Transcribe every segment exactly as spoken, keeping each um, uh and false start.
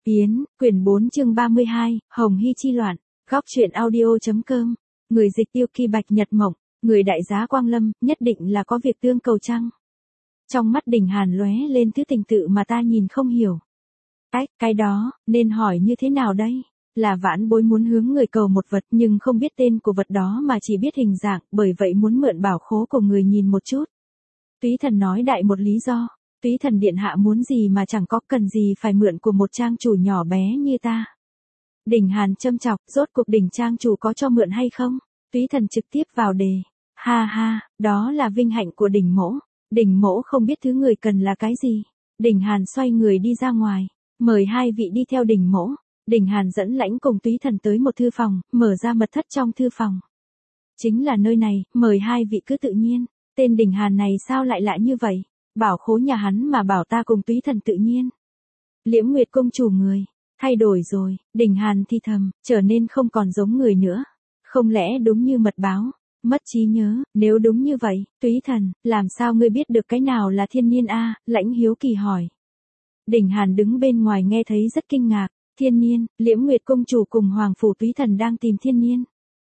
Yến, quyển bốn chương ba mươi hai, Hồng Hy chi loạn, góc truyện audio.com, người dịch Tiêu Kỳ Bạch Nhật Mộng, người đại giá Quang Lâm, nhất định là có việc tương cầu chăng? Trong mắt Đình Hàn lóe lên thứ tình tự mà ta nhìn không hiểu. Cái, cái đó, nên hỏi như thế nào đây? Là vãn bối muốn hướng người cầu một vật nhưng không biết tên của vật đó mà chỉ biết hình dạng, bởi vậy muốn mượn bảo khố của người nhìn một chút. Túy Thần nói đại một lý do. Túy Thần điện hạ muốn gì mà chẳng có, cần gì phải mượn của một trang chủ nhỏ bé như ta. Đình Hàn châm chọc, rốt cuộc Đình trang chủ có cho mượn hay không? Túy Thần trực tiếp vào đề. Ha ha, đó là vinh hạnh của Đình mỗ. Đình mỗ không biết thứ người cần là cái gì. Đình Hàn xoay người đi ra ngoài, mời hai vị đi theo Đình mỗ. Đình Hàn dẫn lãnh cùng Túy Thần tới một thư phòng, mở ra mật thất trong thư phòng. Chính là nơi này, mời hai vị cứ tự nhiên. Tên Đình Hàn này sao lại lạ như vậy? Bảo khố nhà hắn mà bảo ta cùng Túy Thần tự nhiên. Liễm Nguyệt công chủ người, thay đổi rồi. Đình Hàn thi thầm, trở nên không còn giống người nữa. Không lẽ đúng như mật báo, mất trí nhớ? Nếu đúng như vậy, Túy Thần, làm sao ngươi biết được cái nào là thiên niên a? Lãnh hiếu kỳ hỏi. Đình Hàn đứng bên ngoài nghe thấy rất kinh ngạc. Thiên niên, Liễm Nguyệt công chủ cùng Hoàng phủ Túy Thần đang tìm thiên niên.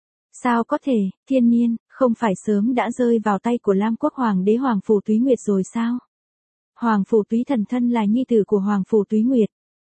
Sao có thể, thiên niên, không phải sớm đã rơi vào tay của Lam Quốc Hoàng đế Hoàng phủ Túy Nguyệt rồi sao? Hoàng phủ Túy Thần thân là nhi tử của Hoàng phủ Túy Nguyệt.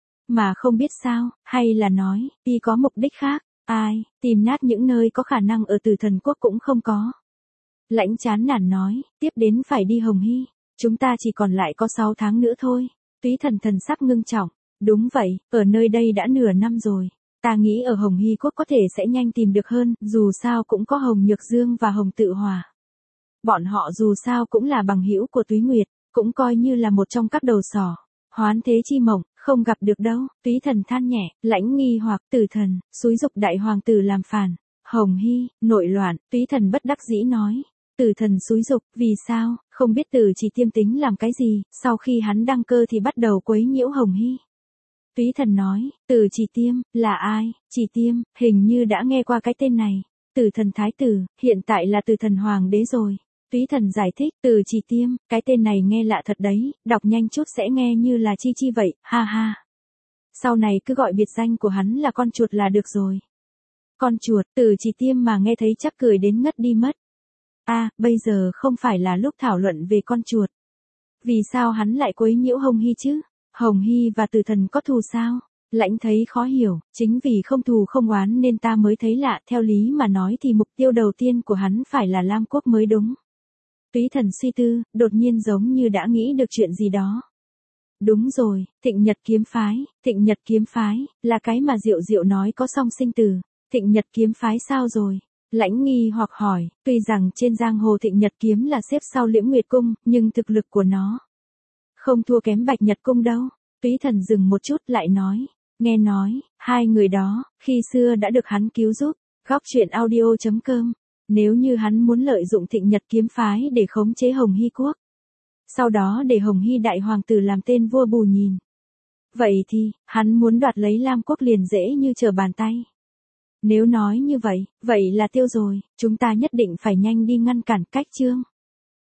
Mà không biết sao, hay là nói, y có mục đích khác, ai, tìm nát những nơi có khả năng ở Tử Thần Quốc cũng không có. Lãnh chán nản nói, tiếp đến phải đi Hồng Hy, chúng ta chỉ còn lại có sáu tháng nữa thôi. Túy Thần thần sắc ngưng trọng, đúng vậy, ở nơi đây đã nửa năm rồi. Ta nghĩ ở Hồng Hy Quốc có thể sẽ nhanh tìm được hơn, dù sao cũng có Hồng Nhược Dương và Hồng Tự Hòa. Bọn họ dù sao cũng là bằng hữu của Túy Nguyệt, cũng coi như là một trong các đầu sỏ. Hoán thế chi mộng, không gặp được đâu. Túy Thần than nhẹ, lãnh nghi hoặc Tử Thần, xúi dục đại hoàng tử làm phản. Hồng Hy, nội loạn, Túy Thần bất đắc dĩ nói. Tử Thần xúi dục, vì sao, không biết Tử Chỉ Tiêm tính làm cái gì, sau khi hắn đăng cơ thì bắt đầu quấy nhiễu Hồng Hy. Túy Thần nói, Tử Chỉ Tiêm, là ai? Chỉ Tiêm, hình như đã nghe qua cái tên này. Tử Thần Thái Tử, hiện tại là Tử Thần Hoàng đế rồi. Túy Thần giải thích, Tử Chỉ Tiêm, cái tên này nghe lạ thật đấy, đọc nhanh chút sẽ nghe như là chi chi vậy, ha ha. Sau này cứ gọi biệt danh của hắn là con chuột là được rồi. Con chuột, Tử Chỉ Tiêm mà nghe thấy chắc cười đến ngất đi mất. A, à, bây giờ không phải là lúc thảo luận về con chuột. Vì sao hắn lại quấy nhiễu Hồng Hy chứ? Hồng Hy và Tử Thần có thù sao? Lãnh thấy khó hiểu, chính vì không thù không oán nên ta mới thấy lạ, theo lý mà nói thì mục tiêu đầu tiên của hắn phải là Lam Quốc mới đúng. Túy Thần suy tư, đột nhiên giống như đã nghĩ được chuyện gì đó. Đúng rồi, Thịnh Nhật kiếm phái, Thịnh Nhật kiếm phái, là cái mà Diệu Diệu nói có song sinh tử. Thịnh Nhật kiếm phái sao rồi? Lãnh nghi hoặc hỏi, tuy rằng trên giang hồ Thịnh Nhật kiếm là xếp sau Liễm Nguyệt cung, nhưng thực lực của nó không thua kém Bạch Nhật cung đâu. Túy Thần dừng một chút lại nói, nghe nói, hai người đó, khi xưa đã được hắn cứu giúp. Góc truyện audio.com, nếu như hắn muốn lợi dụng Thịnh Nhật kiếm phái để khống chế Hồng Hy Quốc, sau đó để Hồng Hy đại hoàng tử làm tên vua bù nhìn, vậy thì, hắn muốn đoạt lấy Lam Quốc liền dễ như trở bàn tay. Nếu nói như vậy, vậy là tiêu rồi, chúng ta nhất định phải nhanh đi ngăn cản. Cách chương